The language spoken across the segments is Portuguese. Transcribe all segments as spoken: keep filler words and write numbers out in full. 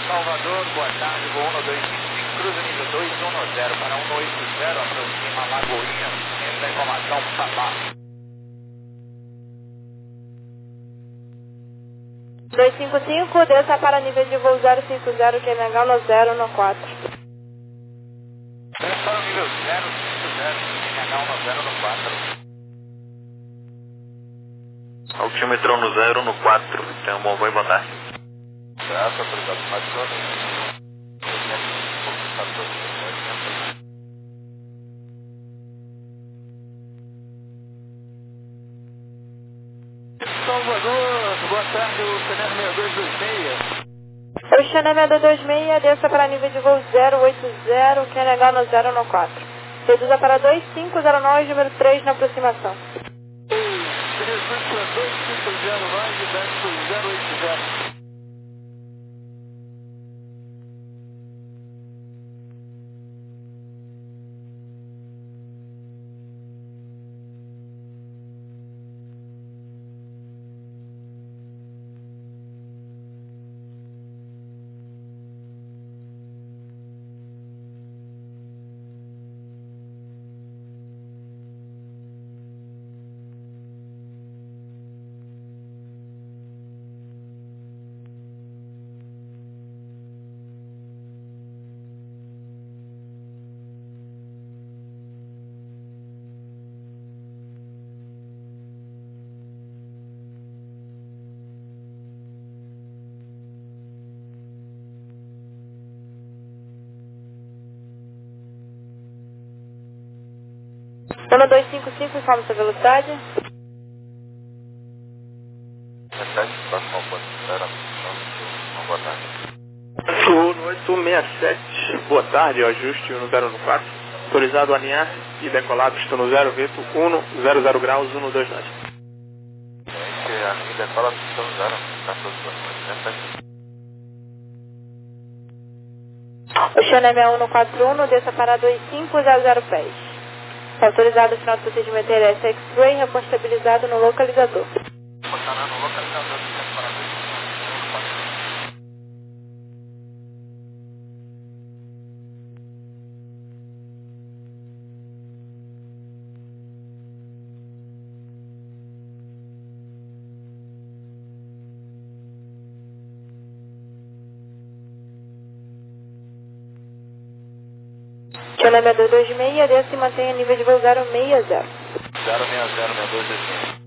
Salvador, boa tarde, voo um dois cinco cinco, cruza nível dois um zero para um oito zero, aproxima Lagoinha, entra informação, papá. dois cinco cinco, desça para nível de voo zero cinco zero, Q M H no zero no quatro. Desça para o nível zero cinco zero, Q M H no zero no quatro. Altímetro no zero no quatro, tem um bom voo e boa tarde. Graças, obrigado, Marcelo. Salvador, boa tarde, o Fernando seis dois dois seis. Oceana seis dois dois seis, desça para nível de voo zero oito zero, Q M H no zero no quatro. Reduza para dois cinco zero nove, número três na aproximação. dois cinco zero nove, verso zero oito zero. um dois cinco cinco, informa sua velocidade. Boa tarde. Sul oito seis sete, boa tarde, ajuste no zero no quatro. Autorizado a alinhar e decolar, pista no zero, vento um zero zero graus, um dois nove. A linha decola pista no zero, Oceana seis um quatro um, desça para dois cinco zero zero pés. Está autorizado o final do procedimento aéreo X-Ray, reconstabilizado no localizador. Oceana seis dois dois seis, desça e mantenha nível de voo zero seis zero. zero seis zero, seis dois dois seis.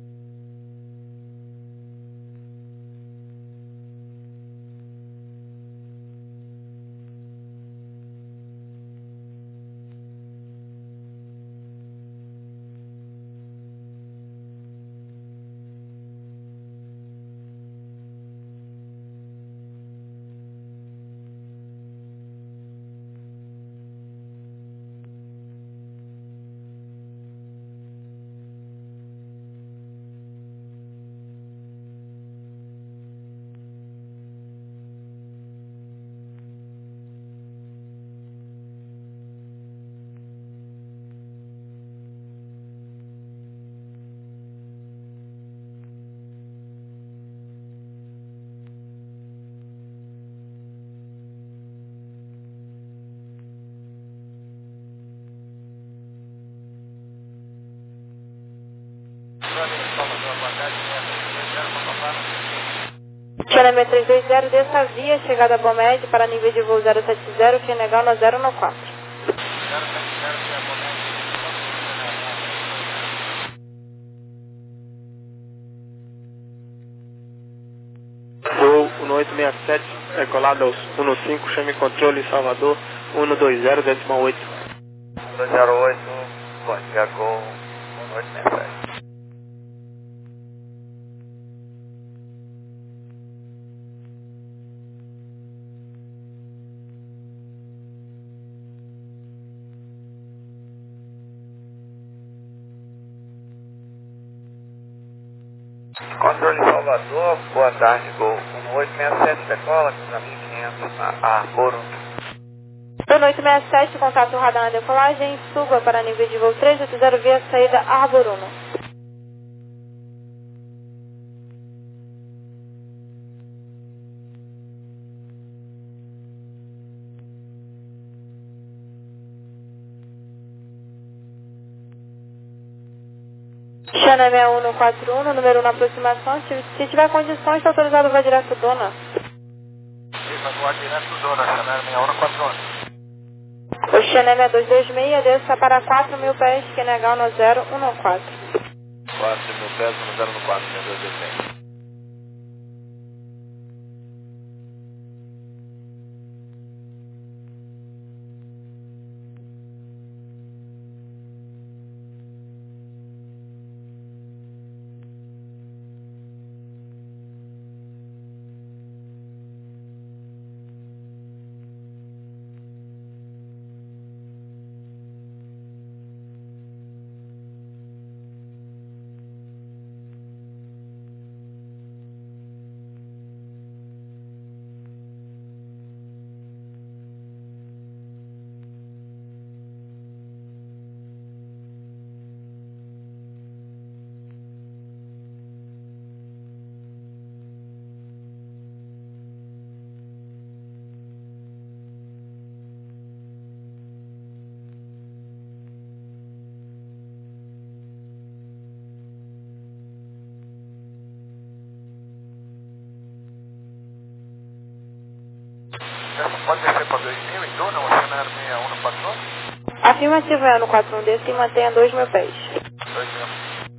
Oceana seis três dois zero, desça a via, chegada a Bomed para nível de voo zero sete zero, Q M H no zero no quatro. Voo um oito seis sete, decolado aos um cinco, chame controle Salvador, um dois zero, decimal oito. dois zero oito, bom dia, Gol, um oito seis sete. Controle Salvador, boa tarde, Gol. um oito seis sete, decola, para mil e quinhentos, a Arboro. um oito seis sete, contato radar na decolagem, suba para nível de voo três oito zero via saída Arbor um. Xana seis um quatro um, número um na aproximação. Se, se tiver condições, está autorizado, vai direto dona. Isso, voar direto dona, Xana seis um quatro um. O Xana seis dois dois seis, desça para quatro mil pés, Q N H um zero um quatro. quatro mil pés, um zero um quatro, seis dois dois seis. Pode descer para dois mil em dona, ou Xana seis um quatro um? Afirmativo é no quatro um desse e mantenha dois mil pés. dois mil.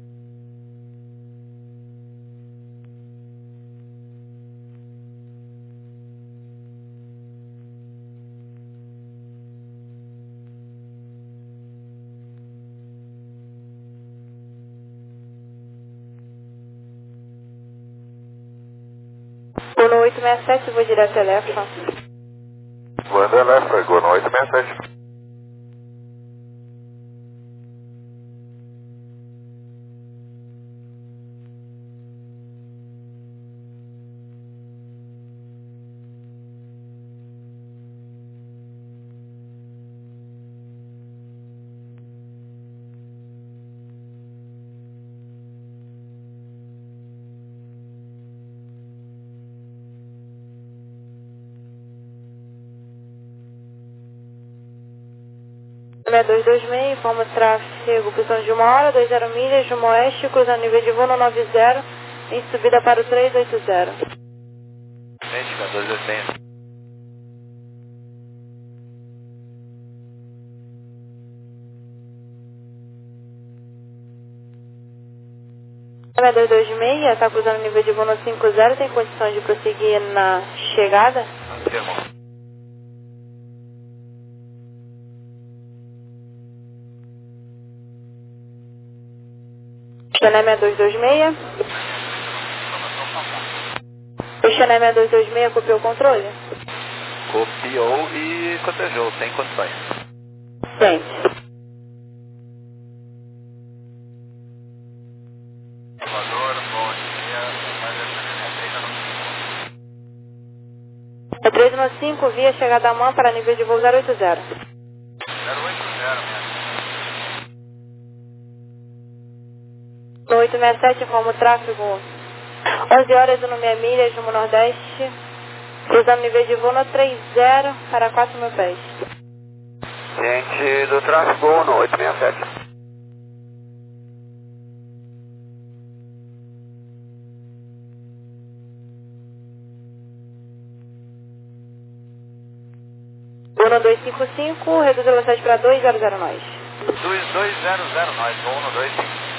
Gono oito seis sete, vou direto Elefa. Voando Elefa, Gono oito seis sete. seis dois dois seis, informa o tráfego, posição de uma hora, dois zero milhas, rumo oeste, cruzando nível de voo no nove zero, em subida para o três oito zero. Gente, dois dois seis. seis dois dois seis, está cruzando nível de voo no cinco zero, tem condições de prosseguir na chegada? Confirmo. Xana seis dois dois seis. O Xana seis dois dois seis copiou o controle? Copiou e cotejou, sem condições. Tem. Salvador, bom dia. É três um cinco, via chegada à mão para nível de voo zero oito zero. zero oito zero, minha. No oito seis sete, informa o tráfego. onze horas, no meia milhas, rumo nordeste. Cruzando nível de voo no três zero para quatro mil pés. Gente do tráfego no oito seis sete. Uno dois cinco cinco, reduz a velocidade para dois zero zero nós. dois dois zero zero, nós, Uno dois cinco cinco.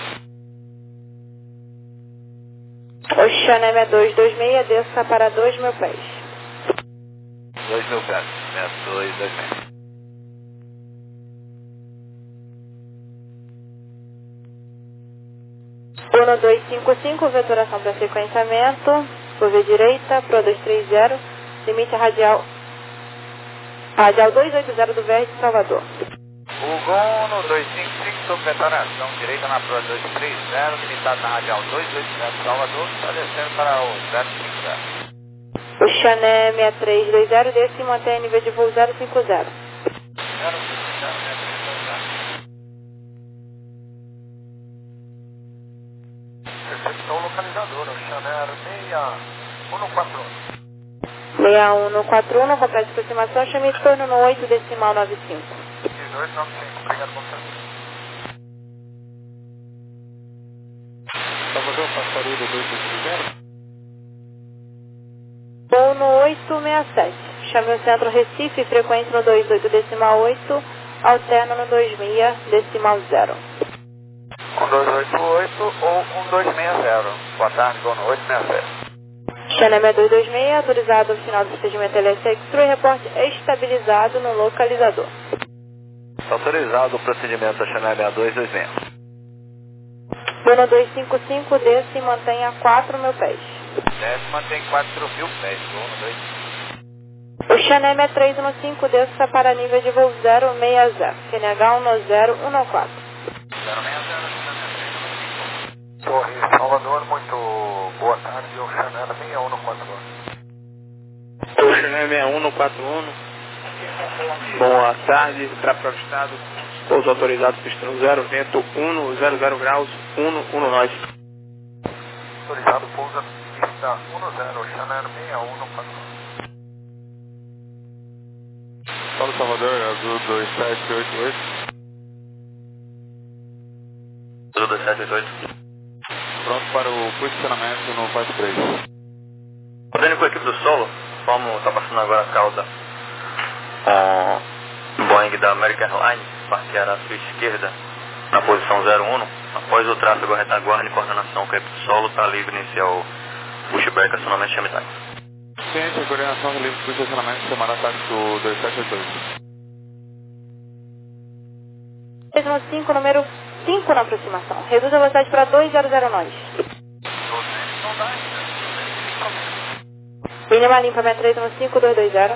Oxana seis dois dois seis, desça para dois mil pés. dois mil pés, dois dois seis. Uno dois cinco cinco, veturação para sequenciamento, curva direita, Pro dois três zero, limite radial, radial duzentos e oitenta do V R de Salvador. O Gono dois cinco cinco, sob vetoração direita na Pro dois três zero, limitado na radial duzentos e oitenta de Salvador, está descendo para o zero cinco zero. O Xané seis três dois zero, desce e mantém nível de voo zero cinco zero. zero cinco zero, zero cinco zero. Recepção localizadora, o Xané seis um quatro um. seis um quatro um, completa aproximação, chame de torno no oito decimal nove cinco. dezoito nove cinco, obrigado, bom serviço. dois seis zero. Voo no oito seis sete. Chame o centro Recife, frequência no dois oito decimal oito, alterna no dois seis decimal zero. um dois oito oito ou um dois seis zero. Boa tarde, voo no oito seis sete. Xaneme dois dois seis, autorizado ao final do procedimento L S Extra e reporte estabilizado no localizador. Autorizado o procedimento Xaneme dois dois seis. Voo dois cinco cinco, desce e mantenha a quatro mil pés. Desce, mantém quatro mil pés, voo no dois. O Xaneme três um cinco, desça para nível de voo zero seis zero, Q N H um zero um quatro. zero seis zero, Torre Salvador, muito boa tarde, o Xaneme seis um quatro um. Torre Xaneme seis um quatro um. Boa tarde, para o estado. Pouso autorizado, pistão zero, vento um zero zero graus, um um nós. Autorizado, pousa, pista um zero, Xaneme seis um quatro um. Paulo Salvador, Azul dois sete oito oito. Azul dois sete oito oito. Pronto para o posicionamento no Fast três. Podendo com a equipe do solo, como está passando agora a cauda com o Boeing da American Airlines, parquear à sua esquerda na posição zero um, após o tráfego retaguarda em coordenação com a equipe do solo, está livre iniciar o pushback, acionamento chame time. Ciência, coordenação livre de posicionamento, chamada táxi dois sete oito oito. três um cinco, número cinco na aproximação. Reduz a velocidade para dois zero zero nós. Mínima limpa, três um cinco, dois dois zero.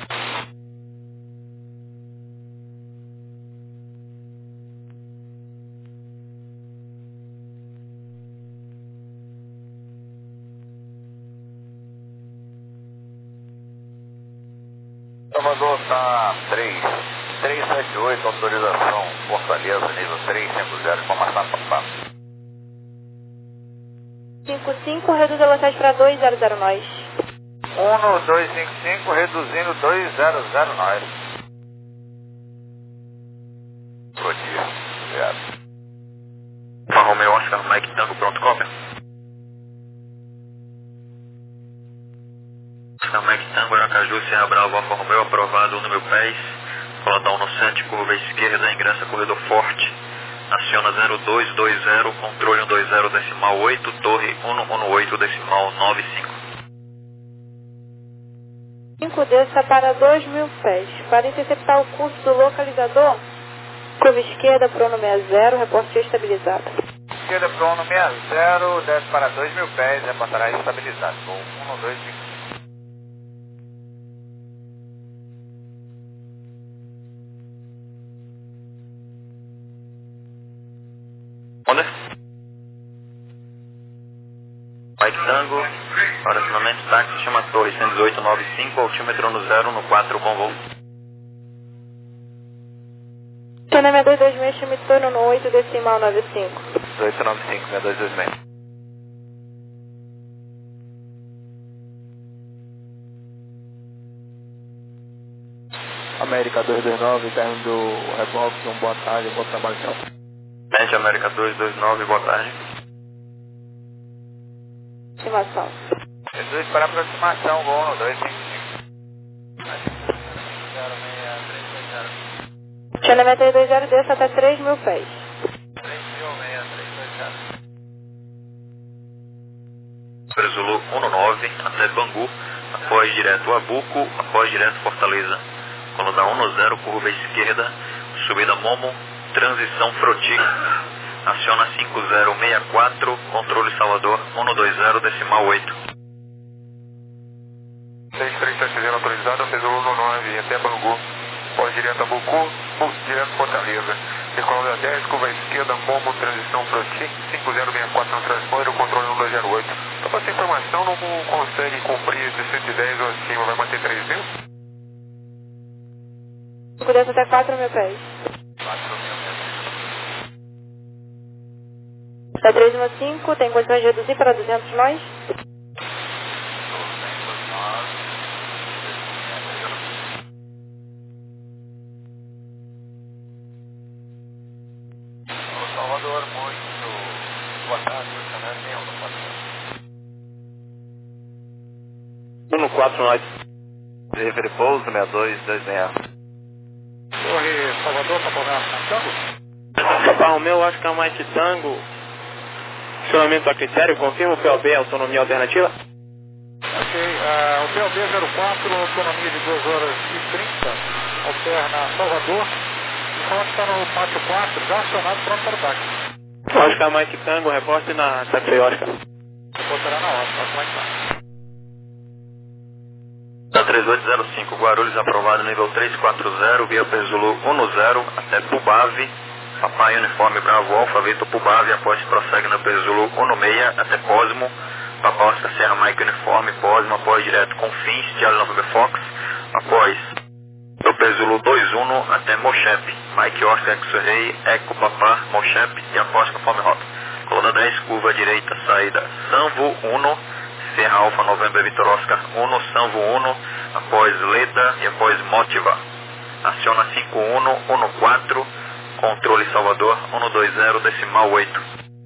Salvador está três três sete oito, autorização Fortaleza, nível três cinco zero, informação papá. cinco cinco, reduz a velocidade para dois zero zero nós. um dois cinco cinco, reduzindo dois zero zero nós. Bom dia, obrigado. Alfa Romeo Oscar Mike Tango, pronto, cópia. Oscar Mike Tango, Aracaju, Serra Bravo, Alfa Romeo, aprovado, um mil pés. Colotão no centro, curva esquerda, ingressa corredor forte. Aciona zero dois dois zero, controle um dois zero decimal oito, torre um um oito decimal nove cinco. cinco, desça para dois mil pés. Para interceptar o curso do localizador, curva esquerda para o seis zero, reporte estabilizado. Esquerda para o seis zero, desce para dois mil pés, reportará estabilizado. Voo um dois cinco. Onde? Mike Tango, para acionamento táxi, chama torre cento e dezoito noventa e cinco, altímetro no zero no quatro, bom voo. Xaneme dois dois seis, chame torno no oito decimal nove cinco. oito nove cinco, seis dois dois seis. América dois dois nove, termo do Revolve, boa tarde, bom trabalho, tchau. Mente América dois dois nove, boa tarde. Estimação. Jesus para aproximação, voo no dois cinco cinco. Xaneme três dois zero, desça até três mil pés. três mil seis três dois zero. Zulu um nove, até Bangu, após direto Abuco, após direto Fortaleza. Coluna um zero, curva esquerda, subida Momo, transição Froti. Aciona cinco zero seis quatro, controle Salvador, um dois zero decimal oito. seis três sete zero autorizado, fez o um nove até Bangu. Pós direto a Bucu, direto Fortaleza. Decolando dez, curva esquerda, Momo, transição Froti, cinco zero seis quatro no transponder, o controle um dois zero oito. Então, para essa informação, não consegue cumprir de cento e dez ou acima, vai manter três mil? cinco, desça até quatro mil pés. quatro mil. Da três um cinco, tem condições de reduzir para duzentos nós? Salvador, muito boa tarde, Xaneme seis um quatro um. um quatro nove. Delivery pouso sessenta e dois vinte e seis. Torre Salvador, tá problema com Tango? Papa Romeu, Oscar Mike Tango. Acionamento a critério, confirma o P O B, autonomia alternativa? Ok, uh, o P O B zero quatro, autonomia de duas horas e trinta, alterna Salvador. E fala que está no pátio quatro, já acionado, pronto para o táxi. Oscar Mike Tango, reporte na táxi Oscar. Reportará na hora, como é que tá? Da três oito zero cinco, Guarulhos aprovado nível três quatro zero, via Zulu um zero até Pubave, Papai Uniforme Bravo Alfa, Vitor Pubave, após prossegue no Zulu um seis até Cosmo, Papa Oscar Serra Mike Uniforme, Cosmo, após direto Confins, Charlie November Fox, após no Zulu dois um até Mochep, Mike Oscar X-Ray, Eco Papá, Mochep e após conforme rota. Coluna dez, curva direita, saída Sanvo um, Serra Alfa November Vitor Oscar um, Sanvo um, após Leda e após Motiva. Aciona cinco um, um quatro, controle Salvador, um dois zero, decimal oito.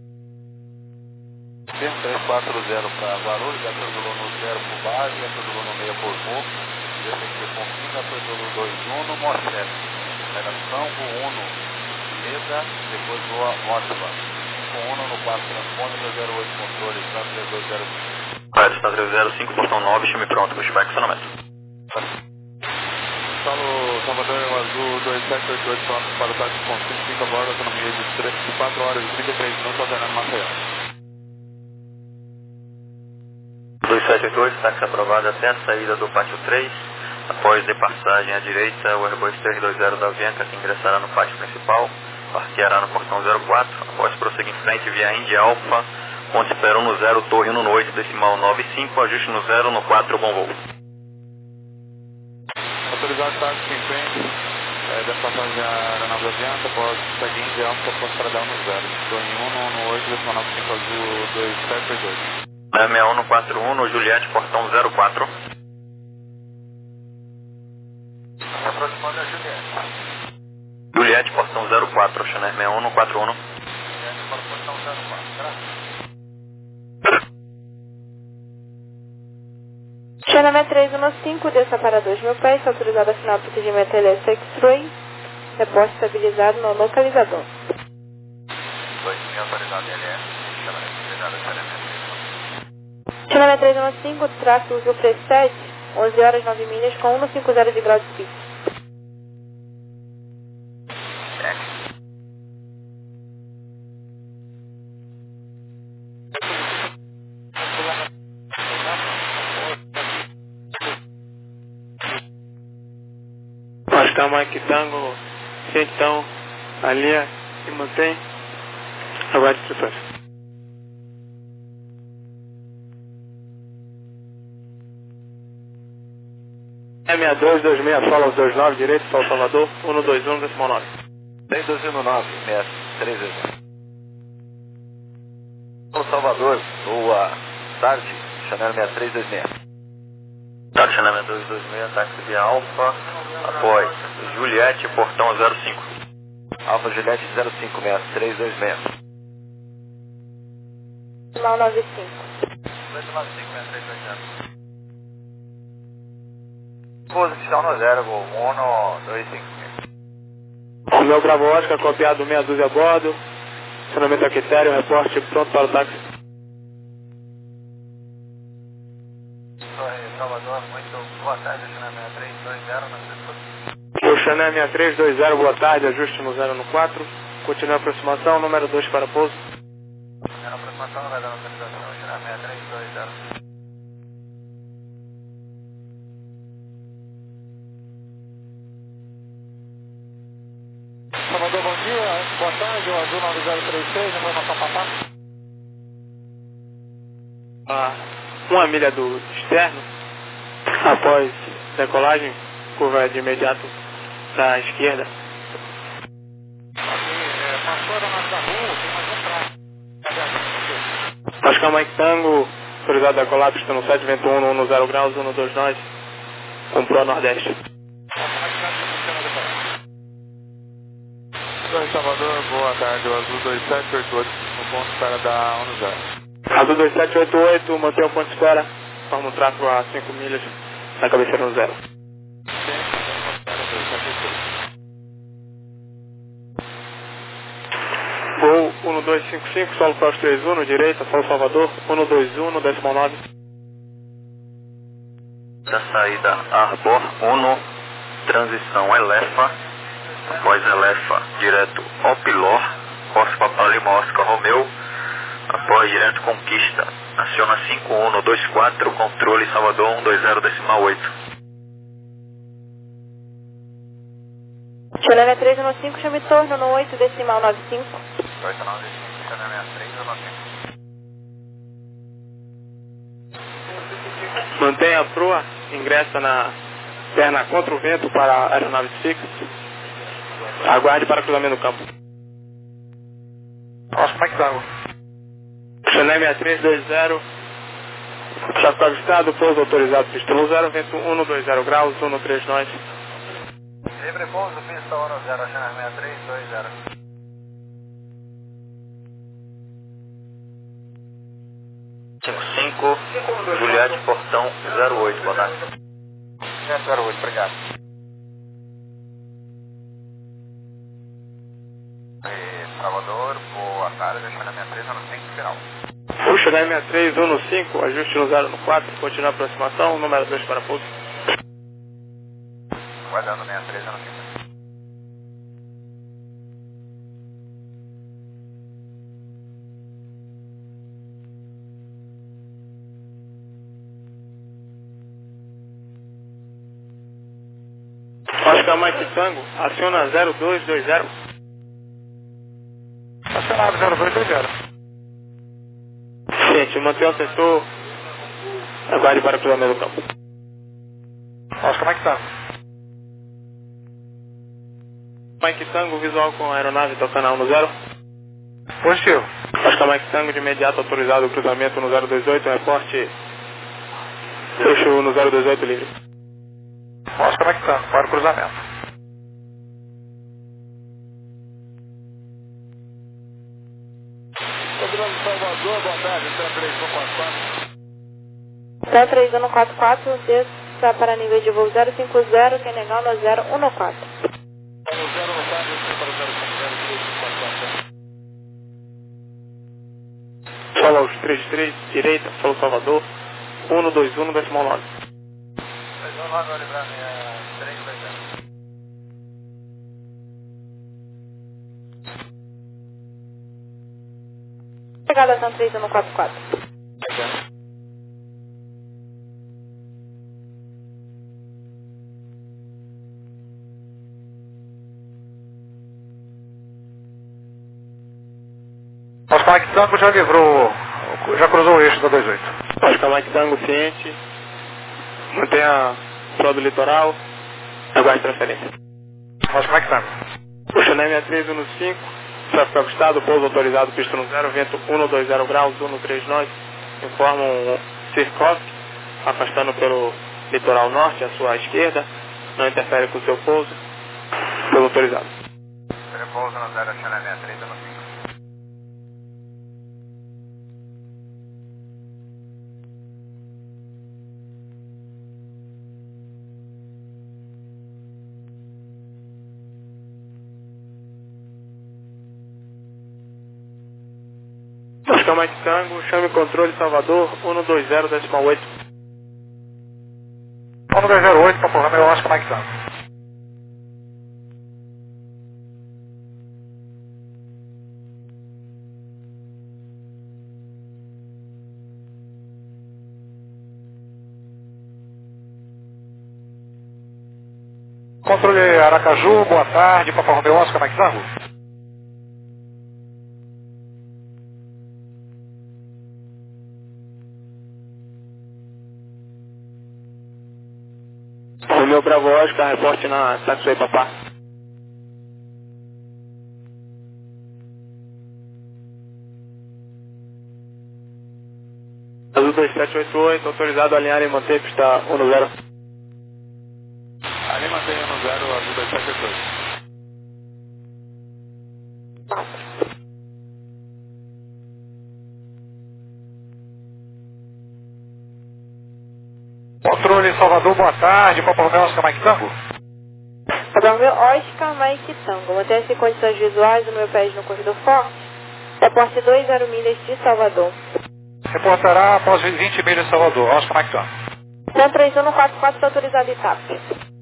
três quatro zero para Guarulhos, Zulu no zero por base, Zulu no meio por Mo, D P Q confirma, Zulu dois um, Mochep. Pega Sanvo um, Leda, depois voa Motiva. cinco um no quatro transpôndero, zero oito controle, três dois zero cinco. Rádio está três zero cinco, portão nove, chame pronto, pushback, acionamento. Solo Salvador Azul dois sete oito oito, pronto para o táxi com cinco a bordo, autonomia de quatro horas e trinta e três minutos, alternando Maceió. dois sete oito oito, táxi aprovado até a saída do pátio três. Após de passagem à direita, o Airbus três dois zero da Avianca que ingressará no pátio principal, parqueará no portão zero quatro, após prosseguir em frente via Indy Alpha, ponte espera no zero, torre um no oito, decimal nove cinco, ajuste no zero, no quatro, bom voo. Autorizado táxi em frente, é, da passagem à aeronave Avianca, após seguir Indy Alpha, após paradão no zero, torre um no oito, decimal nove cinco, azul dois sete oito oito. sessenta e um no quatro um, no Juliette, portão zero quatro. Aproximando a Juliette. Juliette, portão zero quatro, Chanel sessenta e um no quatro um. Juliette para o portão zero quatro, graças. Xanamé três um cinco, desça para dois mil pés, autorizado a assinar o procedimento L S X-Ray, reposto estabilizado no localizador. dois mil autorizado L S, Xanamé estabilizado Xanamé. Xanamé três um cinco, traço uso preset, onze horas nove milhas com cento e cinquenta de grau de pico. Oscar Mike Tango, então, alinha e mantém. Aguarde instruções. sessenta e dois, vinte e seis, Sola vinte e nove, direito, Sol Salvador, um dois um, decimal nove. três dois um nove, três dois um. Salvador, boa tarde, Chanel sessenta e três dois seis. Táxi Chanel sessenta e dois dois seis, táxi via Alfa, após Juliette, portão zero cinco. Alfa Juliette zero cinco, sessenta e três dois seis. Decimal nove cinco. dois nove cinco, sessenta e três dois zero. Posição no zero, gol um dois cinco. O meu Bravo Oscar, copiado meia dúzia a bordo. Acionamento a critério, reporte pronto para o táxi. Torre Salvador, muito boa tarde, Chanel sessenta e três dois zero, na setor. O Chanel sessenta e três dois zero, boa tarde, ajuste no zero no quatro. Continua a aproximação, número dois para pouso. Na aproximação não vai dar localização, Chanel sessenta e três dois zero. Salvador, bom dia, boa tarde, o Azul nove zero três seis, informação papá. A uma milha do externo, após decolagem, curva de imediato da esquerda. Aqui, é, passou da nossa rua, tem mais um traço. Oscar Mike Tango, autorizado a decolar, pista no sete, vento um, no zero graus, um dois nove, com Pro Nordeste. Torre Salvador, boa tarde, o Azul dois sete oito oito, no ponto espera da um zero. Azul dois sete oito oito, mantém o ponto de espera, forma um tráfego a cinco milhas na cabeceira no zero. Voo um dois cinco cinco, solo Cross três um, direita, São Salvador, um dois um, décimo nove. Da saída Arbor um, transição Elefa, após Elefa, direto Opilor, Oscar Papa Lima Oscar Romeu, após direto Conquista, aciona cinco um dois quatro, controle Salvador um dois zero, decimal oito. Chalé três um cinco, chame torno no oito, decimal nove cinco. oito nove cinco, Chalé três um cinco. Mantenha a proa, ingressa na perna contra o vento para a aeronave fixa. Aguarde para cruzamento do campo. Oscar Mike Tango. Chalé seis três dois zero, tráfego avistado, pouso autorizado, pista um zero, vento um dois zero graus, um três nove. Livre pouso, pista um zero, Chalé seis três dois zero. cinco cinco, Juliette Portão zero oito, boa tarde. zero oito, obrigado. E Salvador, boa tarde, Chalé seis três um cinco, final. Puxa da seis três um cinco, ajuste no zero no quatro, continua a aproximação, número dois para pouso. Guardando seis três um cinco. Oscar Mike Tango, aciona zero dois dois zero. Acionado zero dois dois zero. Gente, mantenha o sensor, aguarde para cruzamento do campo. Oscar Mike Tango. Mike Tango, visual com a aeronave tocando a um no zero. Positivo. Oscar Mike Tango, de imediato autorizado o cruzamento no zero dois oito, reporte. Fecho no zero dois oito livre. Oscar Mike Tango, para o cruzamento. Salvador, boa tarde, Chalé três um quatro quatro. Chalé três um quatro quatro, desça para nível de voo zero cinco zero, Senegal no zero um quatro. Para o zero no quatro, descer para o zero cinco zero, três um quatro quatro. Solo aos três três, direita, Solo Salvador, um dois um, decimal nove. três um nove, vai livrar minha três dois zero. Chegada são três um quatro quatro. Oscar Mike Tango já livrou, já cruzou o eixo da vinte e oito. Oscar Mike Tango, ciente. Mantenha a proa do litoral, aguarde transferência. Oscar Mike Tango. Puxa na seis três um cinco, tráfego avistado, pouso autorizado, pista no zero, vento um dois zero graus, um três nove. Informa um Sirkosk, afastando pelo litoral norte, à sua esquerda, não interfere com o seu pouso, pouso autorizado. Repouso no zero, Chalé seis três um cinco. Oscar Mike Tango, chame controle Salvador, um dois zero, decimal oito. um dois zero oito, Papo Romeo, Oscar Mike Tango. Controle Aracaju, boa tarde, Papo Romeo, Oscar Mike Tango. Romeu Bravo Oscar, reporte na Taxway Papá. Azul dois sete oito oito, autorizado a alinhar e manter pista um no zero. Ali mantém no zero, Azul dois sete oito oito. Controle Salvador, boa tarde. Papa Romeo Oscar Mike Tango. Papa Romeo Oscar Mike Tango. Mantém-se em condições visuais no meu país no corredor forte. Reporte dois zero milhas de Salvador. Reportará após vinte milhas de Salvador. Oscar Mike Tango. cento e três um quatro quatro está autorizado em T A P.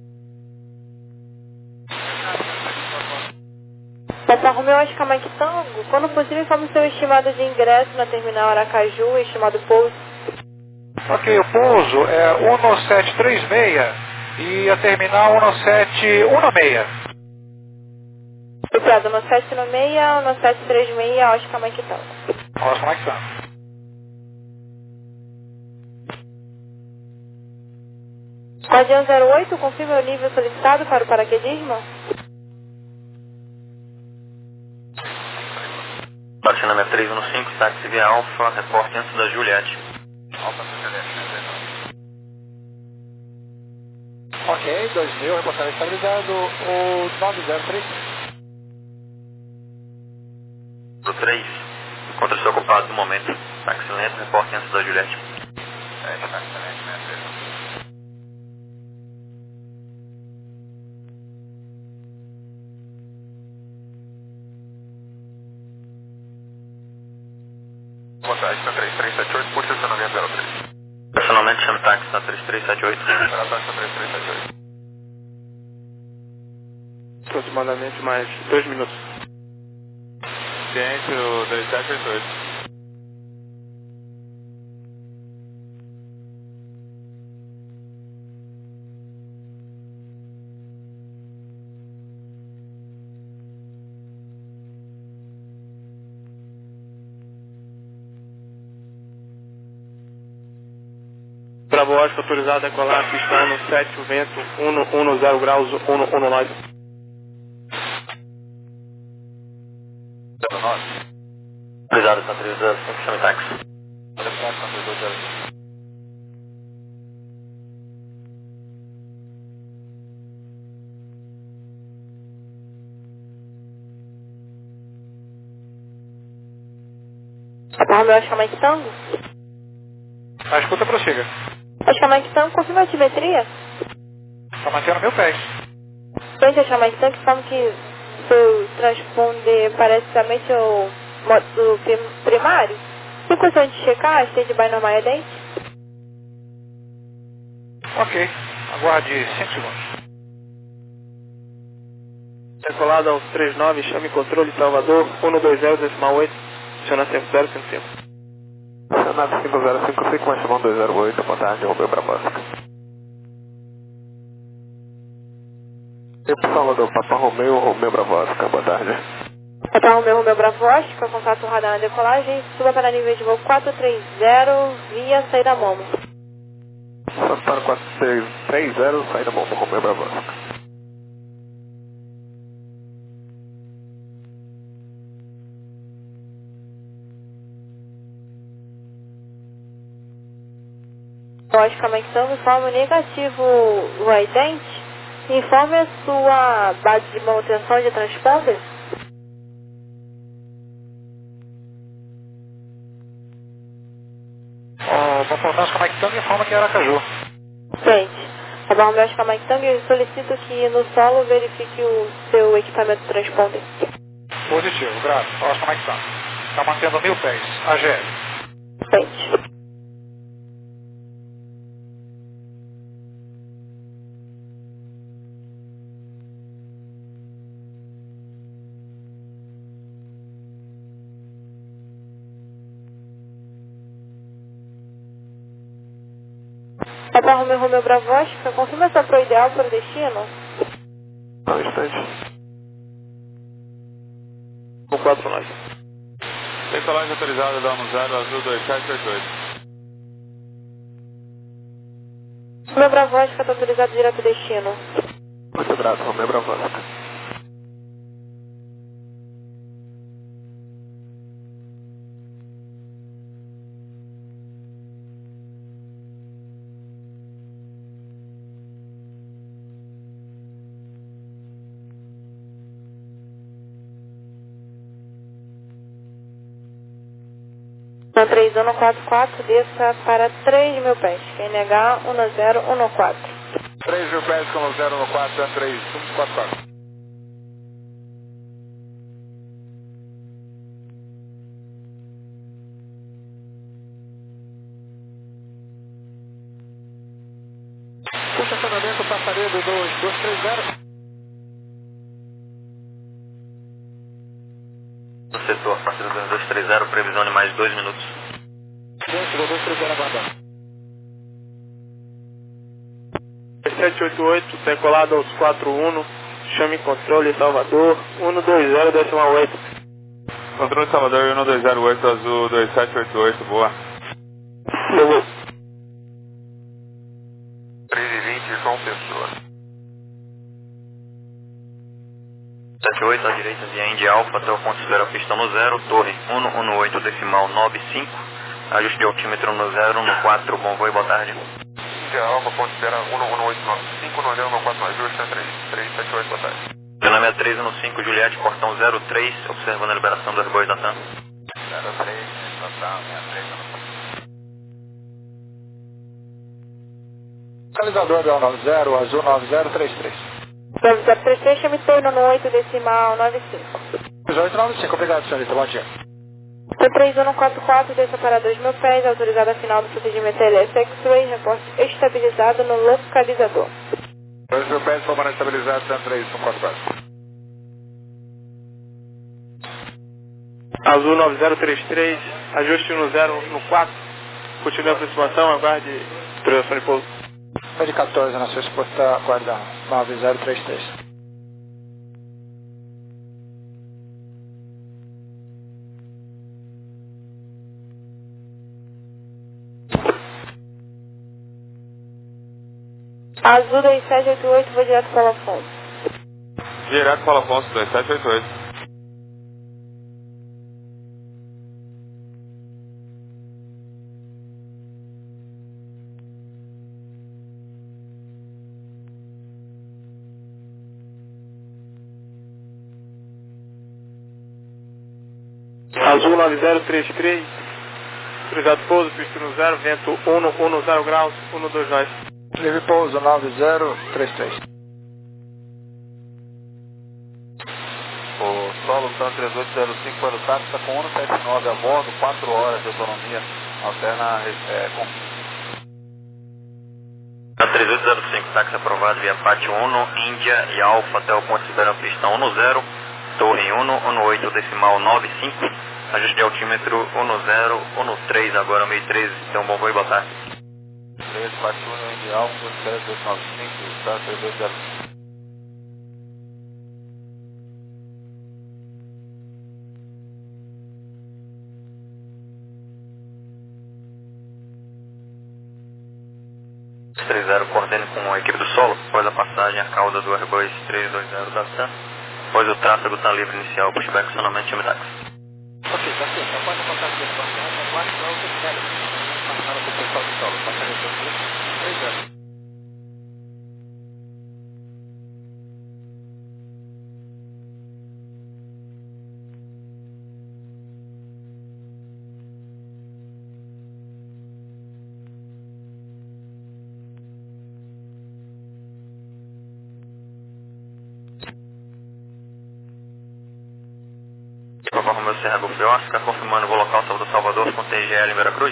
Papa Romeo Oscar Mike Tango. Quando possível, informe seu estimado de ingresso na terminal Aracaju e estimado pouso. Ok, o pouso é um sete três seis e a terminal um sete um seis. Obrigado, um sete um seis, um sete três seis, Oscar Mike Tango. Oscar Mike Tango. Guardião zero oito, confirma o nível solicitado para o paraquedismo? Baixinamento três um cinco, táxi via Alfa, reporte antes da Juliette. Alfa da Juliette, né? Ok, dois mil, reportagem estabilizado, o nove zero três. Pro três, encontra-se ocupado no momento. Táxi lento, reporte antes da Juliette. É, táxi lento, né? Boa tarde, está três três sete oito, por estacionamento zero três. Estacionamento chama táxi na três três sete oito. Para taxa três três sete oito. Aproximadamente mais dois minutos. Ciente, o dois sete oito oito. Bravo Oscar, autorizado a decolar, pista um sete, o vento, um zero graus, um nove. zero nove. Autorizado, está três zero cinco, chame táxi. Reporte Santa dois zero cinco. Papa Romeo Oscar Mike Tango? A escuta prossiga. Oscar Mike Tango, confirma a altimetria? Está mantendo mil pés. Frente Oscar Mike Tango, informa que seu transponder parece somente o modo primário. Tem condição de checar, stage by normal e dente? Ok, aguarde cinco segundos. Decolado aos três nove, chame controle Salvador, um dois zero decimal oito, aciona cinco zero cinco cinco. Senado cinco zero cinco cinco, mais chamando dois zero oito, boa tarde, Romeu Bravosca. Tempo Salvador, Papa Romeu, Romeu Bravosca, boa tarde. Papa Romeo Romeo Bravo Oscar, contato radar na decolagem, suba para nível de voo quatro três zero, via saída Momo. Só para quatro seis três zero, saída Momo, Romeu Bravosca. Oscar Mike Tango, informe negativo o idente. Informe a sua base de manutenção de transponder. O Papa Romeo Oscar Mike Tango informa que é Aracaju. Gente, Papa Romeo Oscar Mike Tango, eu solicito que no solo verifique o seu equipamento de transponder. Positivo, grave. Oscar Mike Tango. Está mantendo mil pés. A G L. Gente. Papa Romeo Romeo Bravo Oscar, confirma sua pro ideal para o destino? Só um instante. um quatro nove. Decolagem autorizada da um zero, azul dois sete oito oito. Romeo Bravo Oscar está autorizado direto ao destino. Muito grato, Romeu Bravosca. Então três um quatro quatro, desça para três mil pés. Quem negar, um zero um quatro. três mil pés com um zero um quatro, é três um quatro quatro. Puxa acionamento, passaredo dois dois três zero. No setor, partir do dois dois três zero, previsão de mais dois minutos. Gente, dois dois três zero aguardando. sete oito oito, decolado aos quatro um, chame controle Salvador, um dois zero, decimal oito. Controle Salvador, um dois zero oito, azul dois sete oito oito, boa. três e vinte, João Pessoa. sete oito, à direita de Indy Alpha, até o ponto de espera pista no zero, torre um um oito, decimal nove cinco, ajuste de altímetro no zero um quatro, bom voo e boa tarde. Índia Alfa, ponto de espera um um oito nove cinco, no zero um quatro, ajuste três três sete oito, boa tarde. Meu nome é três um cinco, Juliette, portão zero três, observando a liberação do Airbus da TAM. zero três, total, sessenta e três, Localizador do nove zero, azul nove zero três três. nove zero três três, chame torno no oito, decimal nove cinco. oito nove cinco, obrigado, senhorita, bom dia. Então três um quatro quatro, desça para dois mil pés, autorizada a final do procedimento L S X-Ray, reporte estabilizado no localizador. dois mil pés, comando estabilizado, três um quatro quatro. Azul nove zero três três, ajuste no zero no quatro, continue a aproximação, aguarde autorização de pouso. Pede quatorze na sua exporta, aguarda nove zero três três. Azul dois sete oito oito, vou direto para o Afonso. Direto para o Afonso, dois sete oito oito. Azul nove zero três três, autorizado pouso, pista no zero, vento um um zero graus, um dois nove. Livre pouso nove zero três três. O solo TAM três oito zero cinco para o táxi, está com um sete nove a bordo, quatro horas de autonomia, alterna é, com... três oito zero cinco, táxi aprovado via P A T um, Índia e Alfa até o ponto de espera pista um zero, torre um um oito, decimal nove cinco, ajuste de altímetro um zero um três, agora meio treze, então bom voo e boa tarde. três, Patuno, Indial, dois três dois nove cinco, TAM três oito zero cinco. três zero, coordene com a equipe do solo, após a passagem a cauda do Airbus três dois zero da TAM, após o tráfego está livre inicial, pushback, acionamento, chame táxi. Ok, tá certo. Após o contato desse passageiro, aguarde para outra espera. Passaram para o pessoal do solo. Passageiro três zero. Papa Romeo Serra Golf Oscar, confirmando o voo local Salvador Salvador com T G L em Veracruz.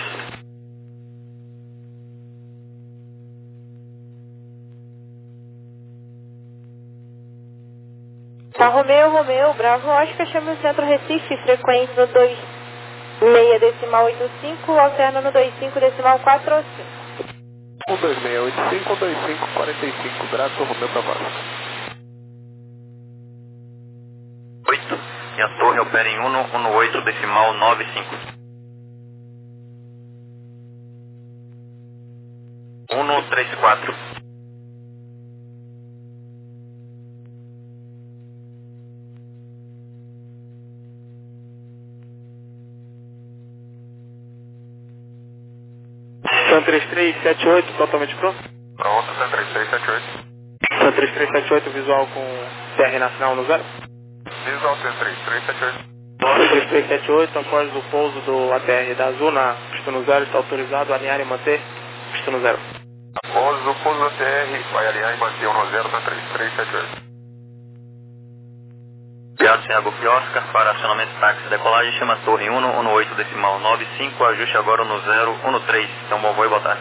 Tá, Romeu, Romeu, Bravo Oscar, chame o centro Recife, frequente no dois seis decimal oito cinco, alterna no dois cinco decimal quatro cinco. um dois seis oito cinco, um dois cinco quatro cinco, Braço, Romeu para Vasco. oito, e a torre opera em um um oito, decimal nove cinco. um três quatro. TAM três três sete oito, totalmente pronto. Pronto, TAM três três sete oito. TAM três três sete oito, visual com T R nacional no zero. Visual três três sete oito. dois três sete oito, após o pouso do A T R da Azul na pista no zero, está autorizado a alinhar e manter pista no zero. Após o pouso do A T R, vai alinhar e manter um no zero para três três sete oito. Piado sem água Oscar, para acionamento táxi, decolagem, chama torre um um oito decimal nove cinco, ajuste agora no zero um três, então bom voo e boa tarde.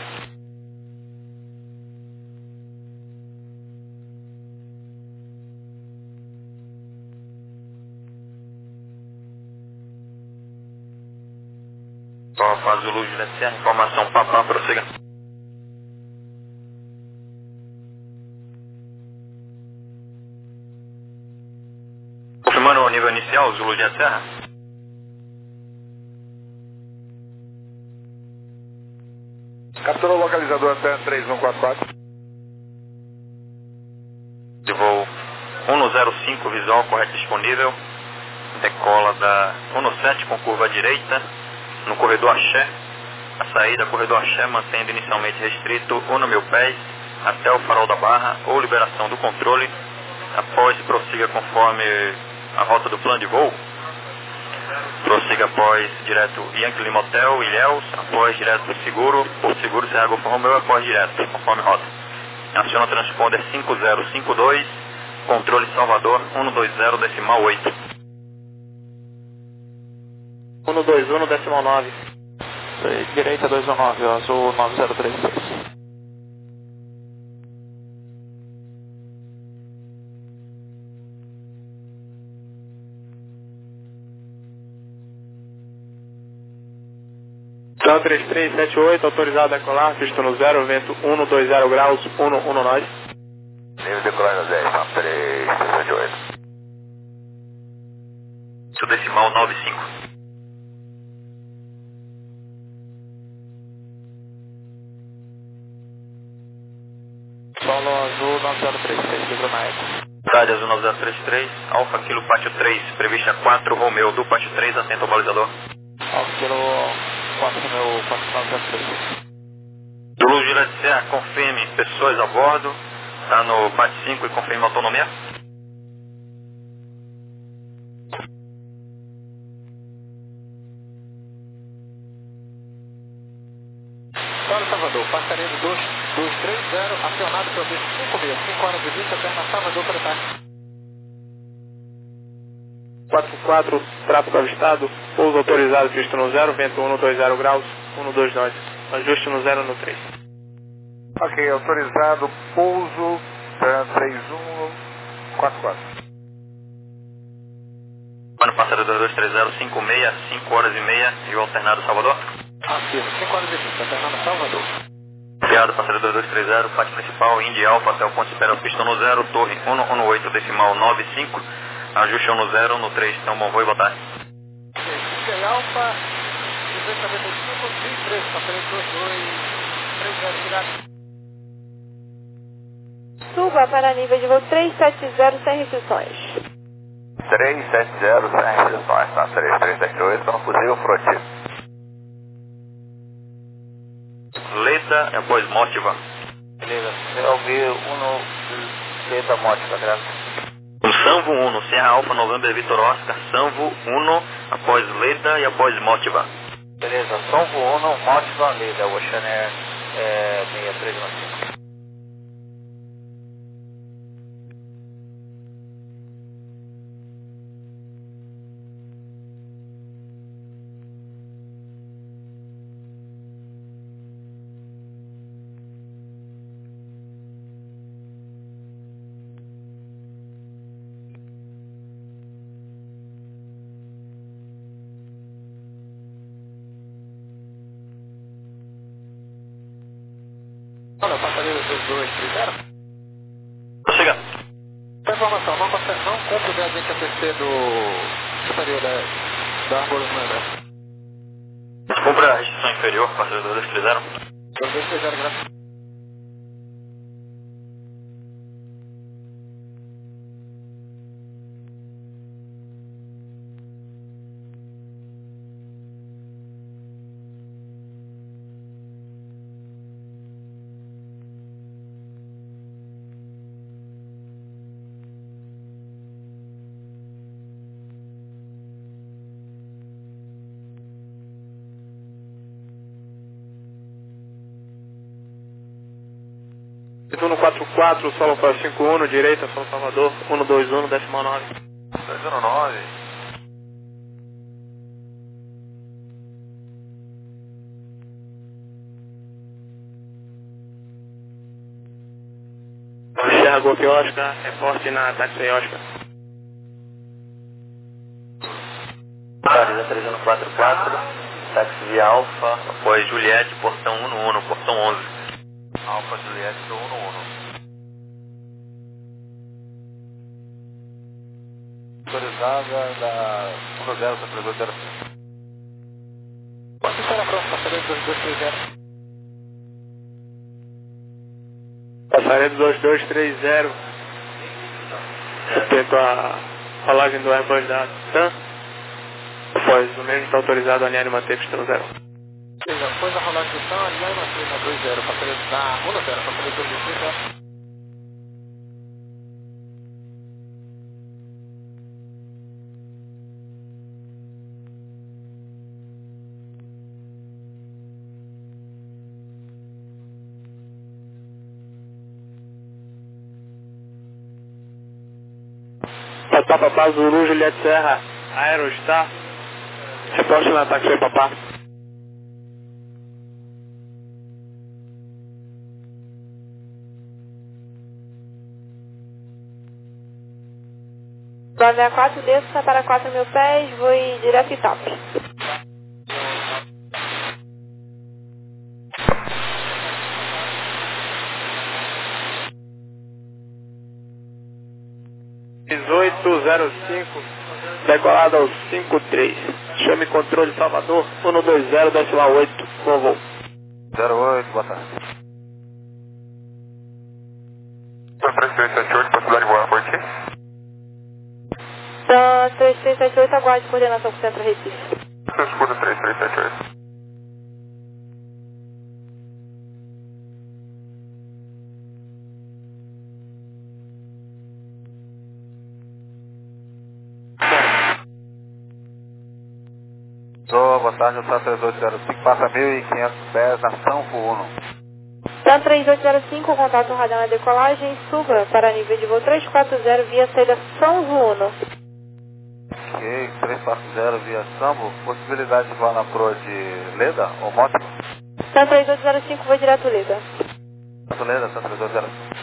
Alfa Azul Juliette Serra, informação Papá, prossiga. Confirmando o nível inicial, Zulu Juliette Serra. Capturou o localizador até três um quatro quatro. De voo um zero cinco, visual correto disponível. Decola da um sete com curva à direita, no corredor Axé. A saída, corredor Axé, mantendo inicialmente restrito um mil pés até o farol da Barra ou liberação do controle. Após, prossiga conforme a rota do plano de voo. Prossiga após direto Yankee Lima Hotel, Ilhéus, após direto por Seguro, por Seguro Serra Golfo Romeo, após direto, conforme rota. Aciona o transponder cinco zero cinco dois, controle Salvador um dois zero decimal oito. um dois um decimal nove. Direita dois um nove, Azul nove zero três dois. Então três três sete oito, autorizado a decolar, pista no zero, vento um dois zero graus, um um nós. Nível de decolar no dez, tá? três três sete oito. Seu decimal nove cinco. Solo Azul nove zero três três, livro na eco. Tarde Azul nove zero três três, Alfa Kilo Pátio três, prevista quatro, Romeu do Pátio três, atento ao balizador. Alfa Kilo quatro meu quatro nove zero três. Zulu Juliette Serra, confirme pessoas a bordo, está no Pátio cinco e confirme autonomia. Para Salvador, passaria do dois dois três zero, acionado para o cinco mil, cinco horas e vinte, até na Salvador para ataque. quatro quatro, tráfego avistado, pouso autorizado, pista no zero, vento um dois zero graus, um dois nós. Ajuste no zero no três. Ok, autorizado, pouso, três um quatro quatro. Mano, passaria do dois três zero cinco seis, cinco horas e meia, e o alternado Salvador. Afirma, cinco horas e vinte, alternado Salvador. Criado, passaria do dois três zero, pátio principal, Indy Alfa, até o ponto de espera, pista no zero, torre um um oito, decimal nove cinco, ajuste no zero no três, então bom voo e boa tarde. Indy Alfa, duzentos e noventa e cinco, vinte e três, passaria dois dois três zero, virado. Suba para nível de voo três sete zero sem restrições. três sete zero, sem restrições, tá? três três sete oito, no fuzil Froti. Leda e após Mótiva. Beleza, eu vi um no Leda Mótica, graças. O Sanvo um, Serra Alfa, November Vitor Oscar, Sanvo um, após Leda e após Mótiva. Beleza, Sanvo um, Mótica, Leda, Ocean Air é, seis três um cinco. Olha, passaria dois dois três zero. Prossiga. Essa informação, não, consegue, não cumpre o gradiente A T C do superior da, da Arboros André. Descumpra a restrição inferior, passaria do dois três zero. dois dois três zero, graças. um quatro quatro, solo para cinco um, direita, São Salvador, um dois um, decimal nove. dois um nove. Serra Golf Oscar, reporte na táxi Oscar. Paris três um quatro quatro, táxi via Alfa, apoio Juliette, portão um um, portão onze. Alfa Juliette do um um. Autorizada da um zero para três dois zero cinco. Pode estar na próxima, passaredo dois dois três zero. Passaredo dois dois três zero. Atento a rolagem do Airbus da TAM. Após o mesmo está autorizado a alinhar e manter pistão zero. Após a rolagem do TAM, alinhar e manter na dois zero, passaredo na um zero, passaredo dois dois três zero. Papá, papá, Zulu, Juliette Serra, Aerostar. Reporte no ataque, foi papá. nove sessenta e quatro, desça para quatro mil pés, vou direto Itap. dezoito zero cinco, decolado ao cinco três. Chame controle Salvador, um dois zero, decimal oito, com voo. zero oito, boa tarde. três três sete oito, possibilidade de voar por ti? Então, três três sete oito, aguarde coordenação com o Centro Recife. Seu escudo três três sete oito. Sou, boa tarde, o três dois zero cinco, passa mil e quinhentos pés na São Funo. TAM três oito zero cinco, contato radar na decolagem, suba para nível de voo trezentos e quarenta via saída São Juno. Ok, trezentos e quarenta via Sambo, possibilidade de voar na proa de Leda ou Mótimo? TAM três oito zero cinco, vou direto Leda. Tanto Leda, Tanto três dois zero cinco.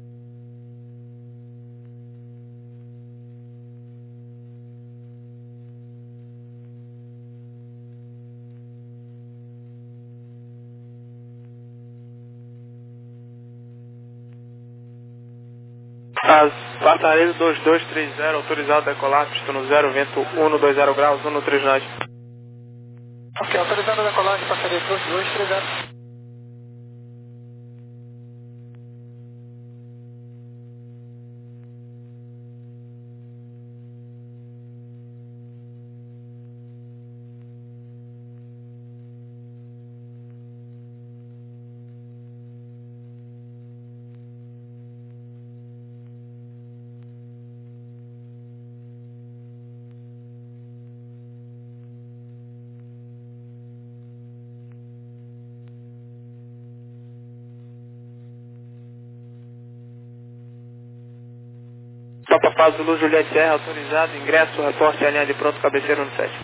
As passaredo dois dois três zero, autorizado a decolar, pistão no zero, vento um dois zero graus, um três nove. Ok, autorizado a decolagem, passaredo dois dois três zero. Papá Zulu, Juliette Serra, autorizado, ingresso, reporte, alinha de pronto, cabeceiro no sete.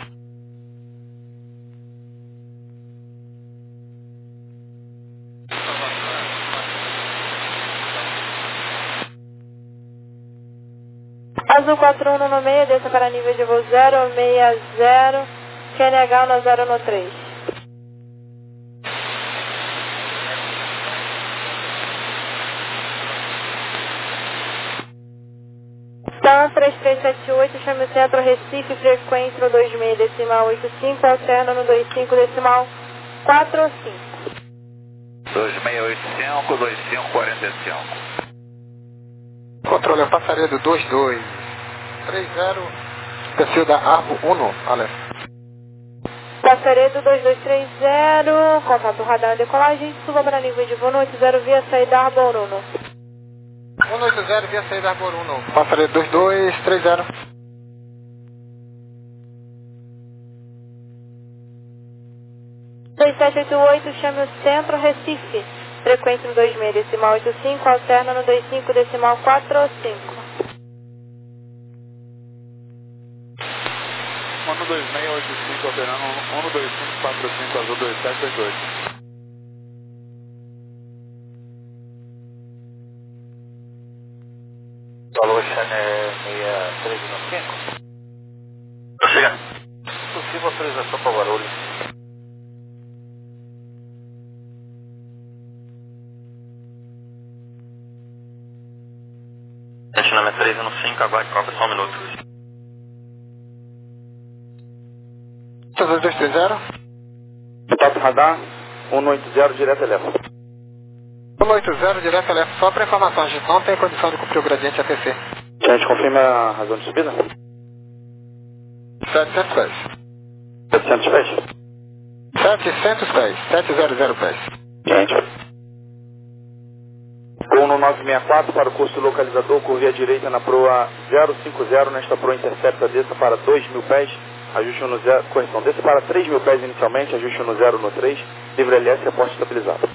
Azul quatro um no meio, desça para nível de voo zero seis zero, Q N H no zero no três. TAM três três sete oito, chame o centro Recife, frequência no dois seis decimal oito cinco, alterna no dois cinco decimal quatro cinco. dois seis oito cinco, dois cinco quatro cinco. Controle, passaredo dois dois três zero, perfil da Arvo um, Aleph. Passaredo dois dois três zero, contato radar decolagem, suba para nível de voo oito zero via saída Arbor um. um oito zero via saída Arbor um, passaredo dois dois três zero. dois sete oito oito, chame o centro Recife, frequência no dois seis decimal oito cinco, alterna no dois cinco decimal quatro cinco. um dois seis oito cinco, alternando um dois cinco quatro cinco, azul dois sete oito oito. Alô, Channel seis três um cinco. Prossiga. Possível autorização para Guarulhos. Destinamento três um cinco, aguarde cobra só um minuto. dois dois três zero. Contato radar um oito zero, direto Elef. um oito zero, direto Elef. Só para informação, a gente não tem condição de cumprir o gradiente A T C. A gente confirma a razão de subida? setecentos pés. setecentos pés? setecentos pés. setecentos pés. Gente. Gol no nove seis quatro para o curso localizador, curvia direita na proa zero cinco zero, nesta proa intercepta, desça para dois mil pés, ajuste no zero, correção, desça para três mil pés inicialmente, ajuste no zero no três, livre L S e aposta estabilizado.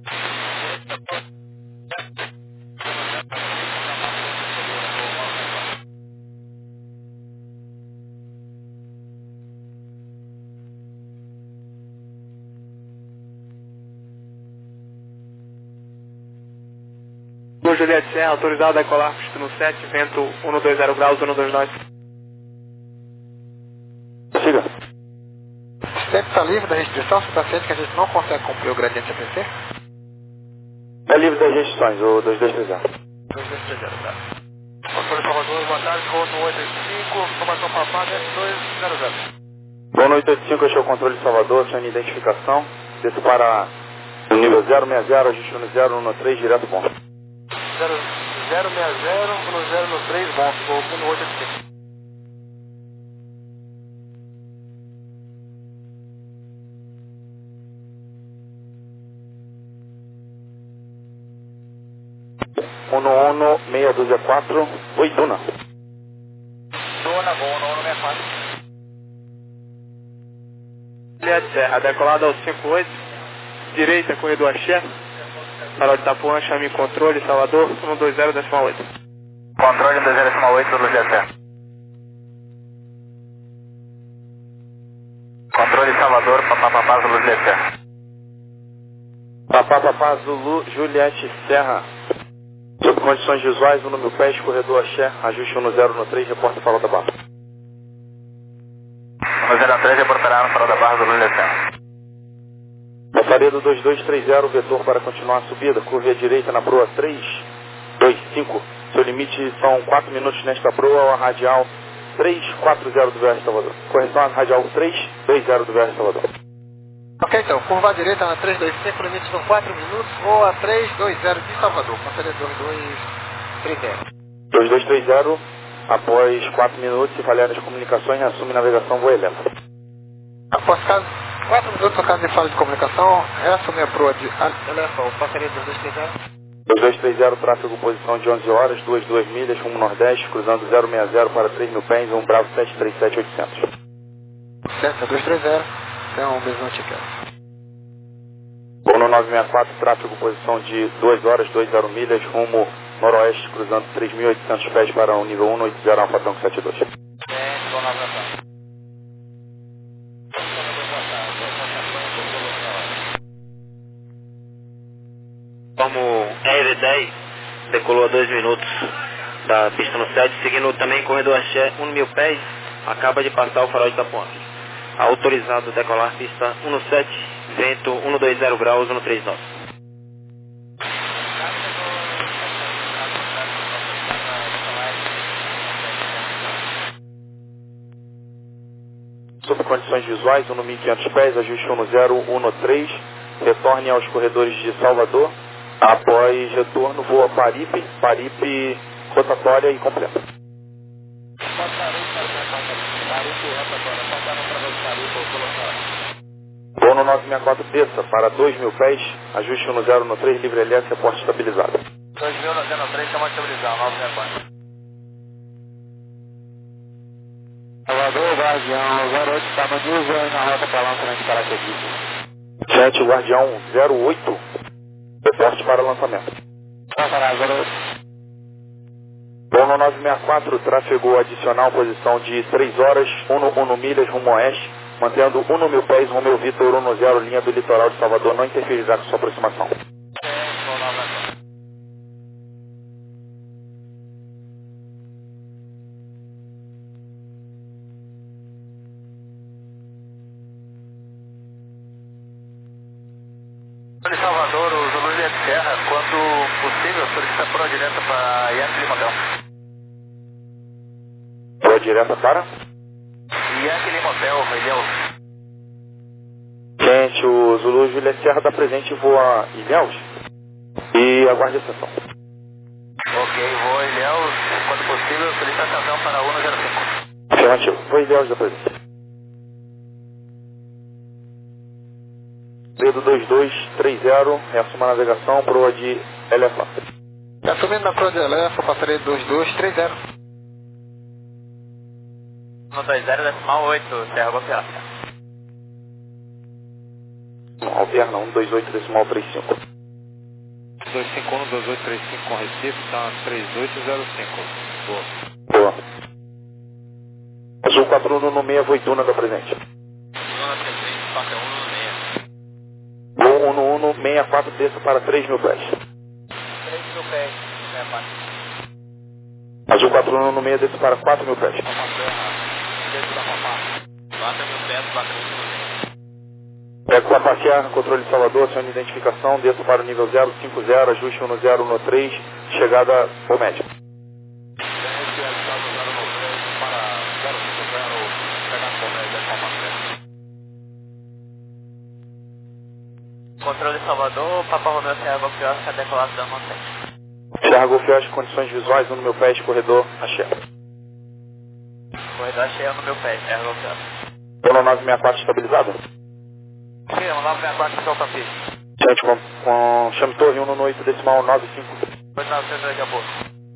Juliette Serra, autorizado a decolar, pista no sete, vento um dois zero graus, um dois nove. Siga. Sempre está livre da restrição, se está ciente que a gente não consegue cumprir o gradiente A T C? É livre das restrições, o dois dois três zero. dois dois três zero, tá. Controle Salvador, boa tarde, voo no oito oito cinco, informação papada, dois zero zero. Voo no oito oito cinco, achei o controle Salvador, sem identificação, desço para o nível zero seis zero, ajuste no zero um três, direto bom. zero zero seis zero, no zero no três, bom, vou no oito oito cinco. Uno uno, meia dúzia quatro, oi Duna. Dona, bom, Uno uno seis quatro. Juliette Serra, decolada ao cinco oito, direita, corredor Axé. Farol de Itapuã, chame controle, Salvador, um dois zero decimal oito. Controle um dois zero decimal oito, Luz Serra. Controle Salvador, papapá, Luz Serra. Papapá, Zulu, Juliette Serra. Sob condições visuais, o número pés, corredor Axé, ajuste um zero no três, reporta farol da barra. um zero três, reportará no farol da barra do Luz Serra. Passaria do dois dois três zero, vetor para continuar a subida, curva à direita na proa três dois cinco. Seu limite são quatro minutos nesta proa, a radial três quatro zero do V R Salvador. Correção a radial três dois zero do V R Salvador. Ok, então, curva à direita na três dois cinco, limite são quatro minutos, ou a três dois zero de Salvador, passaria dois dois três zero. dois dois três zero, após quatro minutos, se falhar as comunicações, assume navegação voo Eleva. Após caso, quatro minutos no caso de falha de comunicação, reassume a proa de Eleva, passaria dois dois três zero. dois dois três zero, tráfego posição de onze horas, duas duas milhas, rumo nordeste, cruzando zero seis zero para três mil pés, um Bravo sete três sete oitocentos. Certo, dois três zero, então o mesmo ticket. Voo no nove seis quatro, tráfego posição de duas horas, dois zero milhas, rumo noroeste, cruzando três mil e oitocentos pés para o nível um oito zero, Alfa Tango sete dois. Como R dez, decolou a dois minutos da pista no sete, seguindo também corredor Axé, um mil pés, acaba de passar o farol de Itapuã. Autorizado a decolar pista um sete, vento um dois zero graus, um três nove. Sob condições visuais, um mil e quinhentos pés, ajuste um zero um três, retorne aos corredores de Salvador. Após retorno, voa Paripe, Paripe rotatória e completa. Voo no nove seis quatro, desça para dois mil pés, ajuste um zero no três, livre L S e aposta estabilizada. dois mil no três, estamos estabilizando, nove seis quatro. Salvador, Guardião zero oito, está no Nilva, na rota para lançamento de paraquedismo. Jet Guardião zero oito. Reporte para lançamento. Voo no nove seis quatro, tráfego adicional, posição de três horas, um, um milhas rumo oeste, mantendo um mil pés, Romeu Vitor um zero, linha do litoral de Salvador, não interferirá com sua aproximação. De Salvador, o Zulu Juliette Serra, quando possível, solicita proa direta para Yankee Lima Hotel. Proa direta para? Yankee Lima Hotel, Ilhéus. Gente, o Zulu Juliette Serra está presente e voa Ilhéus e aguarde a sessão. Ok, voa Ilhéus, quando possível, solicita atenção para um zero cinco. Afirmativo, foi Ilhéus da presente. Dedo dois dois três zero, reassuma a navegação, proa de Elefa. Assumindo na proa de Elefa, passarei dois dois três zero. um dois zero, decimal oito, Serra Golfiar. Alterna, um dois oito, decimal três cinco. dois cinco um, dois oito três cinco com Recife, tá três oito zero cinco. Boa. Boa. Azul quatro um no meia, Voituna da presente. Voo um no um no sessenta e quatro, desça para três mil pés. três mil pés, sessenta e quatro. Azul quatro um no meia, desça para quatro mil pés. quatro mil pés, quatro mil. Eco Papaquia, controle de Salvador, acione de identificação, desça para o nível zero cinco zero, ajuste um zero no três, chegada ao médio. Controle de Salvador, Papa Romeu, Serra Golfiar, está decolado da Monte. Serra Golfiar, condições visuais, um no meu pé, corredor, axé. Corredor axé no meu pé, Serra Golfiar. Pelo nove seis quatro estabilizado? Sim, o nove seis quatro, seu capítulo. Gente, com, com chame torre um no oito, decimal nove cinco. Pois não, você daqui a pouco.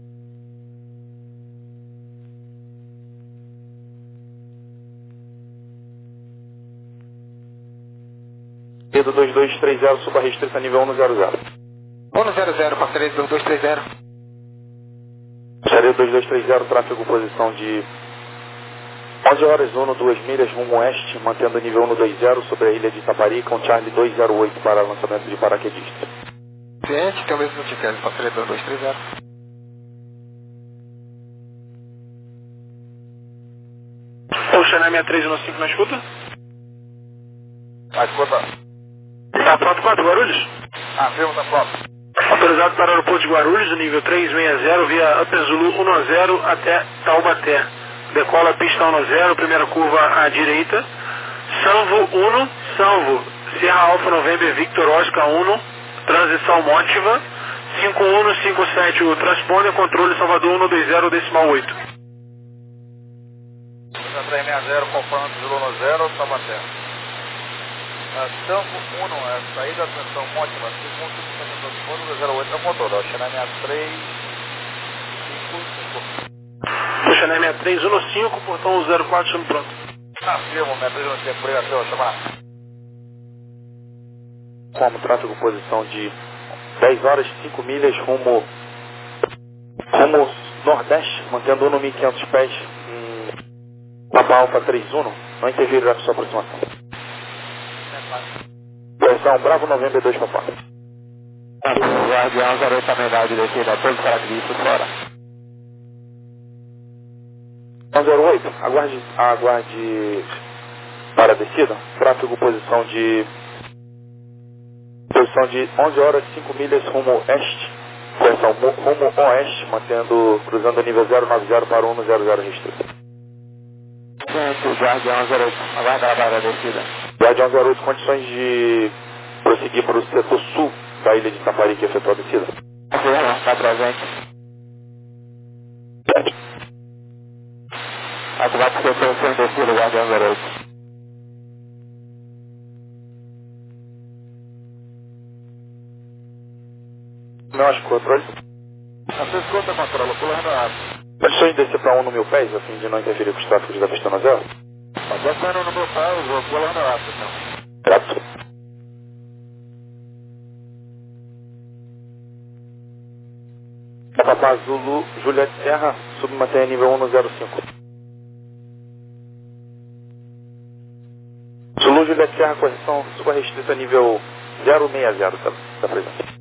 Dedo dois dois três zero, suba restrita, nível um zero zero. um zero zero, passarei dois dois três zero. Passaria dois dois três zero, tráfego posição de onze horas, um, duas milhas, rumo oeste, mantendo nível um dois zero sobre a ilha de Itapari, com Charlie dois zero oito para lançamento de paraquedista. Ciente, que é o mesmo notificado, passarei dois dois três zero. O Xané sessenta e três um cinco na escuta? A escuta. Tá pronto para Guarulhos? Ah, firma, tá pronto. Autorizado para o aeroporto de Guarulhos, nível três seis zero, via Upper Zulu um zero até Taubaté. Decola pista um zero, primeira curva à direita. Salvo um, salvo. Sierra Alfa November Victor Oscar um, transição Mótiva. cinco um cinco sete, o transponder, controle Salvador um dois zero, decimal oito. três seis zero, conforme Zulu um zero, Taubaté. Sanfo um, é saída, atenção Mótiva, segundo, cinco zero oito, é o motor, ó, Xané sessenta e três, cinco cinco. O Xané sessenta e três um cinco, portão zero quatro, chame pronto. Ah, firma, sessenta e três um cinco, obrigado, chamar. Como tráfego posição de dez horas, cinco milhas, rumo, rumo nordeste, mantendo um no mil e quinhentos pés, em Papa Alfa três um, não intervirá com sua aproximação. Versão Bravo November dois Papá. Guardião zero oito, a unidade daqui, da todos os paraquedistas fora. um zero oito, aguarde, aguarde para a descida, tráfego posição de posição de onze horas, cinco milhas, rumo oeste, versão rumo oeste, mantendo, cruzando o nível zero nove zero para um zero zero restrito. Guardião zero oito, aguarda para a descida. Guardião zero oito, condições de prosseguir para o setor sul da ilha de Itapari, que efetuou a descida? Está presente. Ativar para o setor sul em descida, Guardião zero oito. Não, acho que controle. Vocês conta controle, pulando a água. Condições de descer para um no mil pés, a fim de não interferir com os tráfegos da pista no zero? Descendo no meu pé, eu vou pulando a água, então. Grato. Papá Zulu, Juliette Serra, submantenha nível um no zero cinco. Zulu, Juliette Serra, correção, sua restrita nível zero seis zero, tá, tá presente.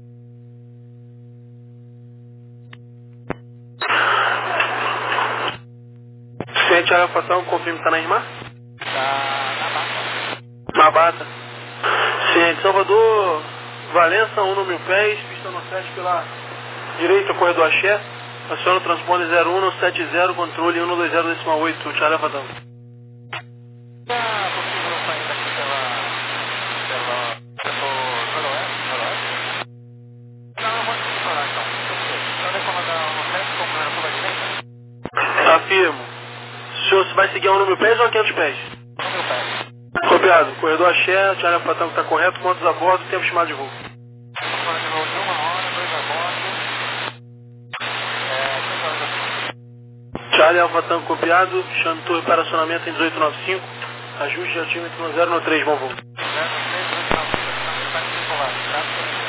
Ciente a elevação, confirme que está na irmã? Tá na bata. Na bata. Ciente, Salvador, Valença, um no mil pés, pista no sete pela direita, corredor Axé. Aciona o transponder zero um no sete zero, controle um no dois zero decimal oito, Charlie Alpha. A configuração ainda aqui pela... pela... setor noroeste, noroeste. Não, eu vou explorar então. Então deixa eu mandar uma sete com a curva direita. Afirmo. O senhor vai seguir a um no mil pés ou a quinhentos pés? Um mil pés. Copiado. Corredor Axé, Charlie Alpha está correto, quantos a bordo, tempo estimado de voo? Estimado de voo de uma hora, dois a bordo. É, três horas da Charlie Alpha Tango copiado, chame torre para acionamento em dezoito noventa e cinco, ajuste de altímetro no zero no três, bom voo. zero três, dois nove cinco, está circular, tá?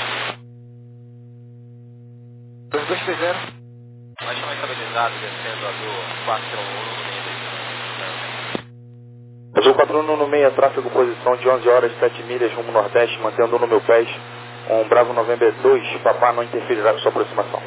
dois dois três zero. Nós estamos estabilizados, descendo azul quatro um no meio Azul quatro um no meio, tráfego posição de onze horas, sete milhas, rumo nordeste, mantendo um no mil pés. Um Bravo November dois, Papá não interferirá com sua aproximação.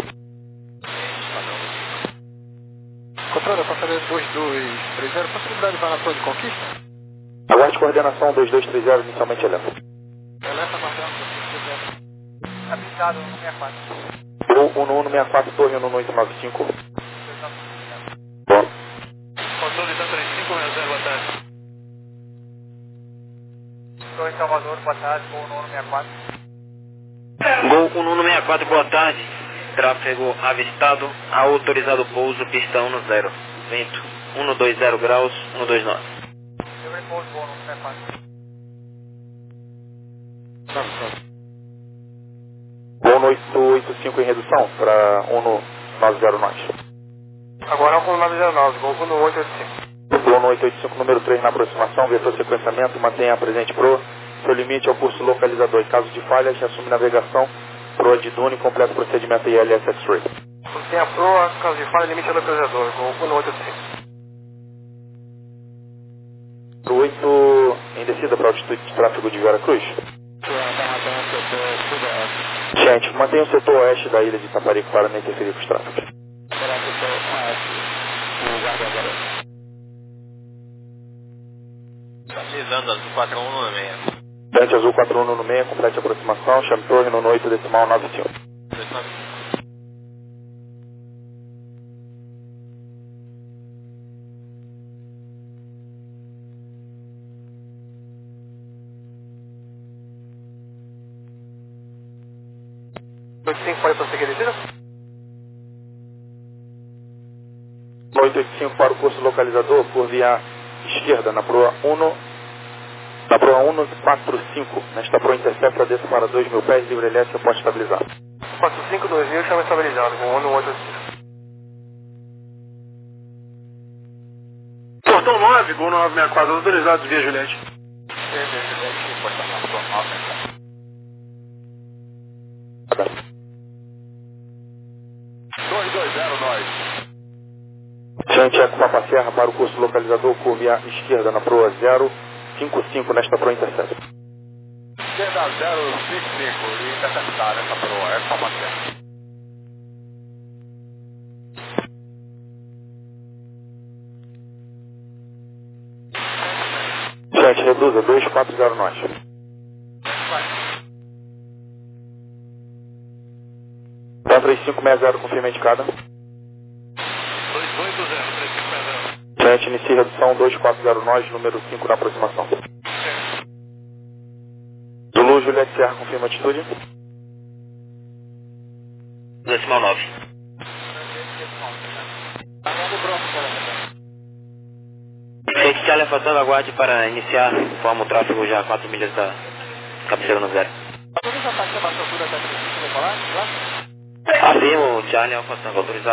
Controle, passageiro dois dois três zero, possibilidade de vanação de conquista? Aguarde coordenação dois dois três zero, inicialmente eleva. Eleva aguardando, dois dois três zero. Habilitado no sessenta e quatro. Ou um no um no sessenta e quatro, torre um no oito nove cinco. Bom. Controle Santa três cinco zero zero, boa tarde. Torre Salvador, boa tarde, voo no sessenta e quatro. Gol um no sessenta e quatro, boa tarde. Tráfego avistado, autorizado pouso, pista um no zero. Vento um no dois zero graus, um no dois nove. Eu repouso, voo no sessenta e quatro. Gol no oito oito cinco em redução, para um no nove zero nove. Agora é o nove zero nove, voo no oito oito cinco. Gol no oito oito cinco, número três na aproximação, vetor sequenciamento, mantenha a presente pro. Seu limite é o curso localizador. Em caso de falha, reassume navegação. Proa de Dune, completo procedimento I L S X-Ray. Tem a proa, caso de falha, limite é localizador, voo no oito oito cinco. Pro oito em descida para altitude de tráfego de Veracruz. Gente, mantenha o setor oeste da ilha de Itaparica para não interferir com os tráfegos. Estabilizando azul quatro um no meio. Dante azul quatro um no meio, complete a aproximação, chame torre no oito decimal nove cinco. oito cinco pode prosseguir a descida? oito oito cinco para o curso localizador, por via esquerda, na proa um, na proa um quatro cinco, nesta proa intercepta, desça para dois mil pés, livre L S, pode estabilizar. quatro cinco, dois mil, chama estabilizado, voo no oito oito cinco. Portão nove, gol nove sessenta e quatro, autorizados via Juliette. dois dois zero nove. Gente, Eco Papa Serra para o curso localizador, por via esquerda, na proa zero cinco cinco, nesta proa intercepta. Esquerda zero cinco cinco e interceptar essa proa, é só bater. Gente, reduza, dois quatro zero nove. três cinco seis zero, confirma a indicada. dois oito zero, três cinco seis zero. Gente, inicie redução dois quatro zero nove, número cinco na aproximação. Zulu, Juliette Serra, confirma a atitude. Decimal nove. Gente, Charlie afastando, aguarde para iniciar. Forma o tráfego já a quatro milhas da cabeceira no zero. Afirmo, Charlie afastando, autorizado.